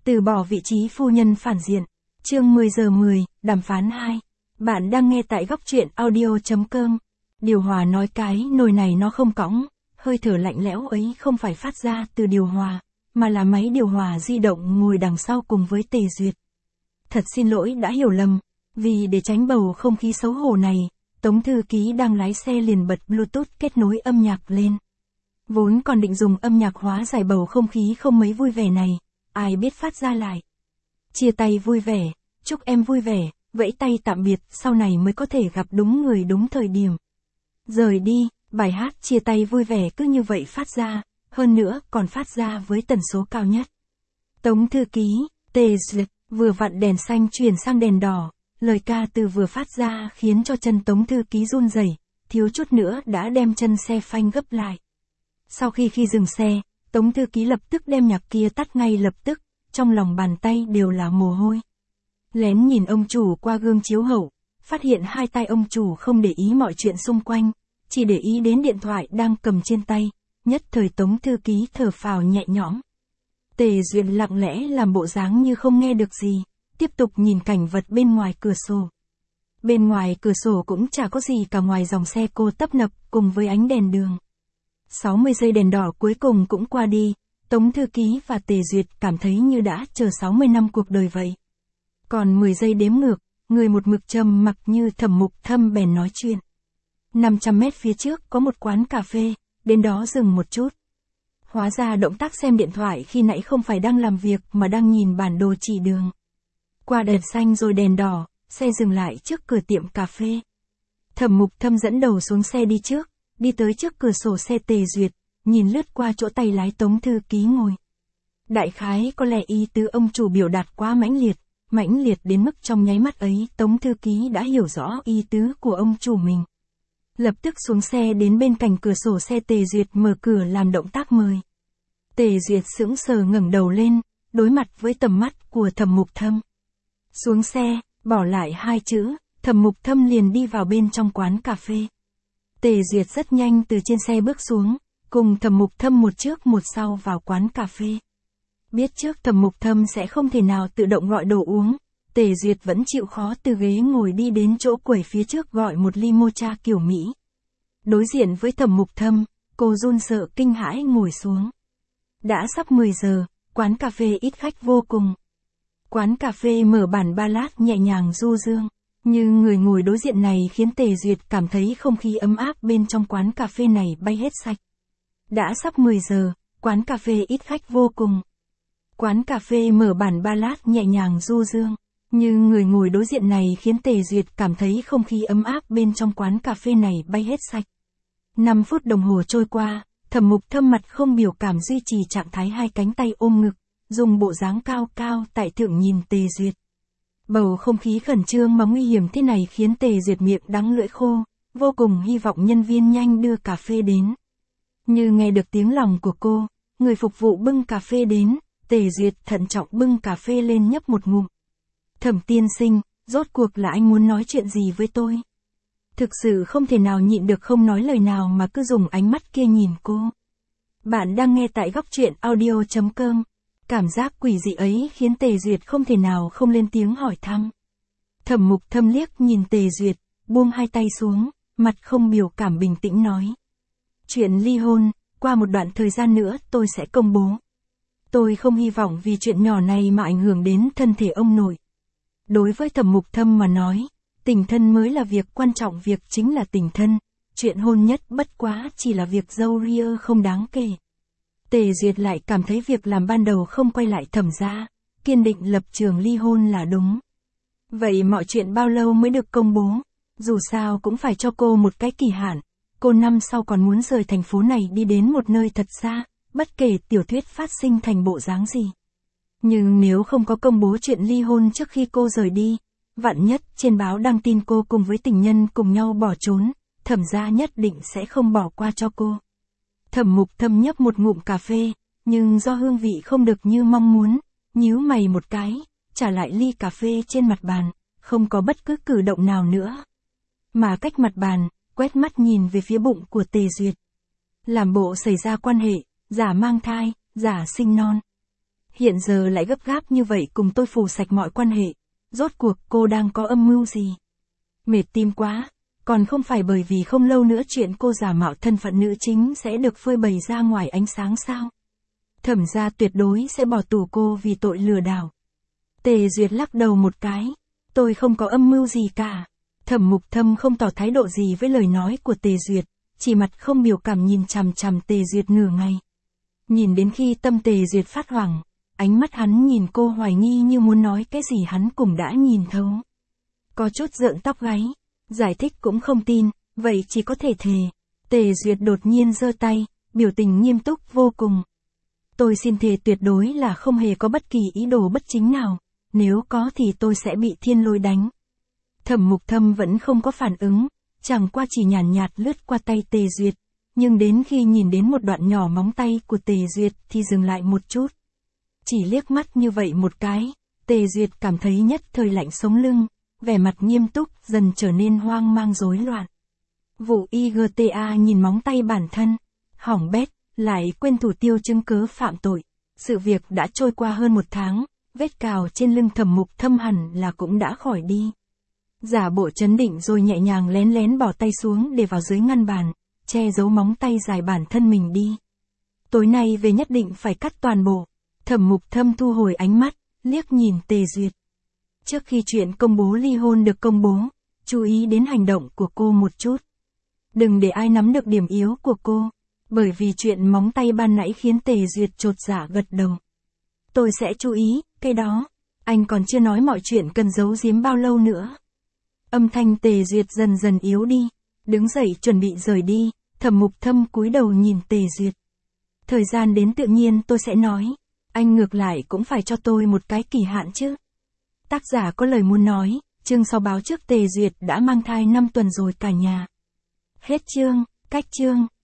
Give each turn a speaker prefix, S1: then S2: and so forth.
S1: Từ bỏ vị trí phu nhân phản diện. Chương 10 giờ 10, đàm phán 2. Bạn đang nghe tại góc truyện audio.com. Điều hòa nói cái nồi này nó không cõng, hơi thở lạnh lẽo ấy không phải phát ra từ điều hòa, mà là máy điều hòa di động ngồi đằng sau cùng với Tề Duyệt. Thật xin lỗi đã hiểu lầm, vì để tránh bầu không khí xấu hổ này, Tống thư ký đang lái xe liền bật Bluetooth kết nối âm nhạc lên. Vốn còn định dùng âm nhạc hóa giải bầu không khí không mấy vui vẻ này, ai biết phát ra lại. Chia tay vui vẻ, chúc em vui vẻ, vẫy tay tạm biệt, sau này mới có thể gặp đúng người đúng thời điểm. Rời đi, bài hát chia tay vui vẻ cứ như vậy phát ra, hơn nữa còn phát ra với tần số cao nhất. Tống thư ký, Tề Duyệt, vừa vặn đèn xanh chuyển sang đèn đỏ, lời ca từ vừa phát ra khiến cho chân Tống thư ký run rẩy, thiếu chút nữa đã đem chân xe phanh gấp lại. Sau khi dừng xe, Tống thư ký lập tức đem nhạc kia tắt ngay lập tức, trong lòng bàn tay đều là mồ hôi. Lén nhìn ông chủ qua gương chiếu hậu, phát hiện hai tay ông chủ không để ý mọi chuyện xung quanh, chỉ để ý đến điện thoại đang cầm trên tay, nhất thời Tống thư ký thở phào nhẹ nhõm. Tề Duyệt lặng lẽ làm bộ dáng như không nghe được gì, tiếp tục nhìn cảnh vật bên ngoài cửa sổ. Bên ngoài cửa sổ cũng chả có gì cả ngoài dòng xe cô tấp nập cùng với ánh đèn đường. 60 giây đèn đỏ cuối cùng cũng qua đi, Tống thư ký và Tề Duyệt cảm thấy như đã chờ 60 năm cuộc đời vậy. Còn 10 giây đếm ngược, người một mực trầm mặc như Thẩm Mục Thâm bèn nói chuyện. 500 mét phía trước có một quán cà phê, đến đó dừng một chút. Hóa ra động tác xem điện thoại khi nãy không phải đang làm việc mà đang nhìn bản đồ chỉ đường. Qua đèn xanh rồi đèn đỏ, xe dừng lại trước cửa tiệm cà phê. Thẩm Mục Thâm dẫn đầu xuống xe đi trước, đi tới trước cửa sổ xe Tề Duyệt, nhìn lướt qua chỗ tay lái Tống thư ký ngồi. Đại khái có lẽ ý tứ ông chủ biểu đạt quá mãnh liệt đến mức trong nháy mắt ấy Tống thư ký đã hiểu rõ ý tứ của ông chủ mình. Lập tức xuống xe đến bên cạnh cửa sổ xe Tề Duyệt mở cửa làm động tác mời. Tề Duyệt sững sờ ngẩng đầu lên, đối mặt với tầm mắt của Thẩm Mục Thâm. Xuống xe, bỏ lại hai chữ, Thẩm Mục Thâm liền đi vào bên trong quán cà phê. Tề Duyệt rất nhanh từ trên xe bước xuống, cùng Thẩm Mục Thâm một trước một sau vào quán cà phê. Biết trước Thẩm Mục Thâm sẽ không thể nào tự động gọi đồ uống, Tề Duyệt vẫn chịu khó từ ghế ngồi đi đến chỗ quầy phía trước gọi một ly mocha kiểu Mỹ. Đối diện với Thẩm Mục Thâm, cô run sợ kinh hãi ngồi xuống. Đã sắp 10 giờ, quán cà phê ít khách vô cùng. Quán cà phê mở bản ballad nhẹ nhàng du dương, nhưng người ngồi đối diện này khiến Tề Duyệt cảm thấy không khí ấm áp bên trong quán cà phê này bay hết sạch. Đã sắp 10 giờ, quán cà phê ít khách vô cùng. Quán cà phê mở bản ballad nhẹ nhàng du dương, nhưng người ngồi đối diện này khiến Tề Duyệt cảm thấy không khí ấm áp bên trong quán cà phê này bay hết sạch. 5 phút đồng hồ trôi qua, Thẩm Mục Thâm mặt không biểu cảm duy trì trạng thái hai cánh tay ôm ngực, dùng bộ dáng cao cao tại thượng nhìn Tề Duyệt. Bầu không khí khẩn trương mà nguy hiểm thế này khiến Tề Duyệt miệng đắng lưỡi khô, vô cùng hy vọng nhân viên nhanh đưa cà phê đến. Như nghe được tiếng lòng của cô, người phục vụ bưng cà phê đến, Tề Duyệt thận trọng bưng cà phê lên nhấp một ngụm. Thẩm tiên sinh, rốt cuộc là anh muốn nói chuyện gì với tôi? Thực sự không thể nào nhịn được không nói lời nào mà cứ dùng ánh mắt kia nhìn cô. Bạn đang nghe tại góc truyện audio.com. Cảm giác quỷ dị ấy khiến Tề Duyệt không thể nào không lên tiếng hỏi thăm. Thẩm Mục Thâm liếc nhìn Tề Duyệt, buông hai tay xuống, mặt không biểu cảm bình tĩnh nói. Chuyện ly hôn, qua một đoạn thời gian nữa tôi sẽ công bố. Tôi không hy vọng vì chuyện nhỏ này mà ảnh hưởng đến thân thể ông nội. Đối với Thẩm Mục Thâm mà nói, tình thân mới là việc quan trọng, việc chính là tình thân, chuyện hôn nhất bất quá chỉ là việc dâu ria không đáng kể. Tề Duyệt lại cảm thấy việc làm ban đầu không quay lại Thẩm gia, kiên định lập trường ly hôn là đúng. Vậy mọi chuyện bao lâu mới được công bố? Dù sao cũng phải cho cô một cái kỳ hạn, cô năm sau còn muốn rời thành phố này đi đến một nơi thật xa, bất kể tiểu thuyết phát sinh thành bộ dáng gì. Nhưng nếu không có công bố chuyện ly hôn trước khi cô rời đi, vạn nhất trên báo đăng tin cô cùng với tình nhân cùng nhau bỏ trốn, Thẩm gia nhất định sẽ không bỏ qua cho cô. Thẩm Mục Thâm nhấp một ngụm cà phê, nhưng do hương vị không được như mong muốn, nhíu mày một cái, trả lại ly cà phê trên mặt bàn, không có bất cứ cử động nào nữa. Mà cách mặt bàn, quét mắt nhìn về phía bụng của Tề Duyệt. Làm bộ xảy ra quan hệ, giả mang thai, giả sinh non. hiện giờ lại gấp gáp như vậy cùng tôi phù sạch mọi quan hệ. Rốt cuộc cô đang có âm mưu gì? Mệt tim quá, còn không phải bởi vì không lâu nữa chuyện cô giả mạo thân phận nữ chính sẽ được phơi bày ra ngoài ánh sáng sao? Thẩm gia tuyệt đối sẽ bỏ tù cô vì tội lừa đảo. Tề Duyệt lắc đầu một cái. Tôi không có âm mưu gì cả. Thẩm Mục Thâm không tỏ thái độ gì với lời nói của Tề Duyệt, chỉ mặt không biểu cảm nhìn chằm chằm Tề Duyệt nửa ngày. Nhìn đến khi tâm Tề Duyệt phát hoảng, ánh mắt hắn nhìn cô hoài nghi như muốn nói cái gì hắn cũng đã nhìn thấu. Có chút rợn tóc gáy, giải thích cũng không tin, vậy chỉ có thể thề. Tề Duyệt đột nhiên giơ tay, biểu tình nghiêm túc vô cùng. Tôi xin thề tuyệt đối là không hề có bất kỳ ý đồ bất chính nào, nếu có thì tôi sẽ bị thiên lôi đánh. Thẩm Mục Thâm vẫn không có phản ứng, chẳng qua chỉ nhàn nhạt lướt qua tay Tề Duyệt, nhưng đến khi nhìn đến một đoạn nhỏ móng tay của Tề Duyệt thì dừng lại một chút. Chỉ liếc mắt như vậy một cái, Tề Duyệt cảm thấy nhất thời lạnh sống lưng, vẻ mặt nghiêm túc dần trở nên hoang mang rối loạn. Vụ IGTA nhìn móng tay bản thân, hỏng bét, lại quên thủ tiêu chứng cứ phạm tội. Sự việc đã trôi qua hơn 1 tháng, vết cào trên lưng Thẩm Mục Thâm hẳn là cũng đã khỏi đi. Giả bộ trấn định rồi nhẹ nhàng lén lén bỏ tay xuống để vào dưới ngăn bàn, che giấu móng tay dài bản thân mình đi. Tối nay về nhất định phải cắt toàn bộ. Thẩm Mục Thâm thu hồi ánh mắt, liếc nhìn Tề Duyệt. Trước khi chuyện công bố ly hôn được công bố, chú ý đến hành động của cô một chút. Đừng để ai nắm được điểm yếu của cô, bởi vì chuyện móng tay ban nãy khiến Tề Duyệt chột dạ gật đầu. Tôi sẽ chú ý, cái đó, anh còn chưa nói mọi chuyện cần giấu giếm bao lâu nữa. Âm thanh Tề Duyệt dần dần yếu đi, đứng dậy chuẩn bị rời đi, Thẩm Mục Thâm cúi đầu nhìn Tề Duyệt. Thời gian đến tự nhiên tôi sẽ nói, anh ngược lại cũng phải cho tôi một cái kỳ hạn chứ. Tác giả có lời muốn nói, chương 6 báo trước Tề Duyệt đã mang thai 5 tuần rồi cả nhà. Hết chương, cách chương.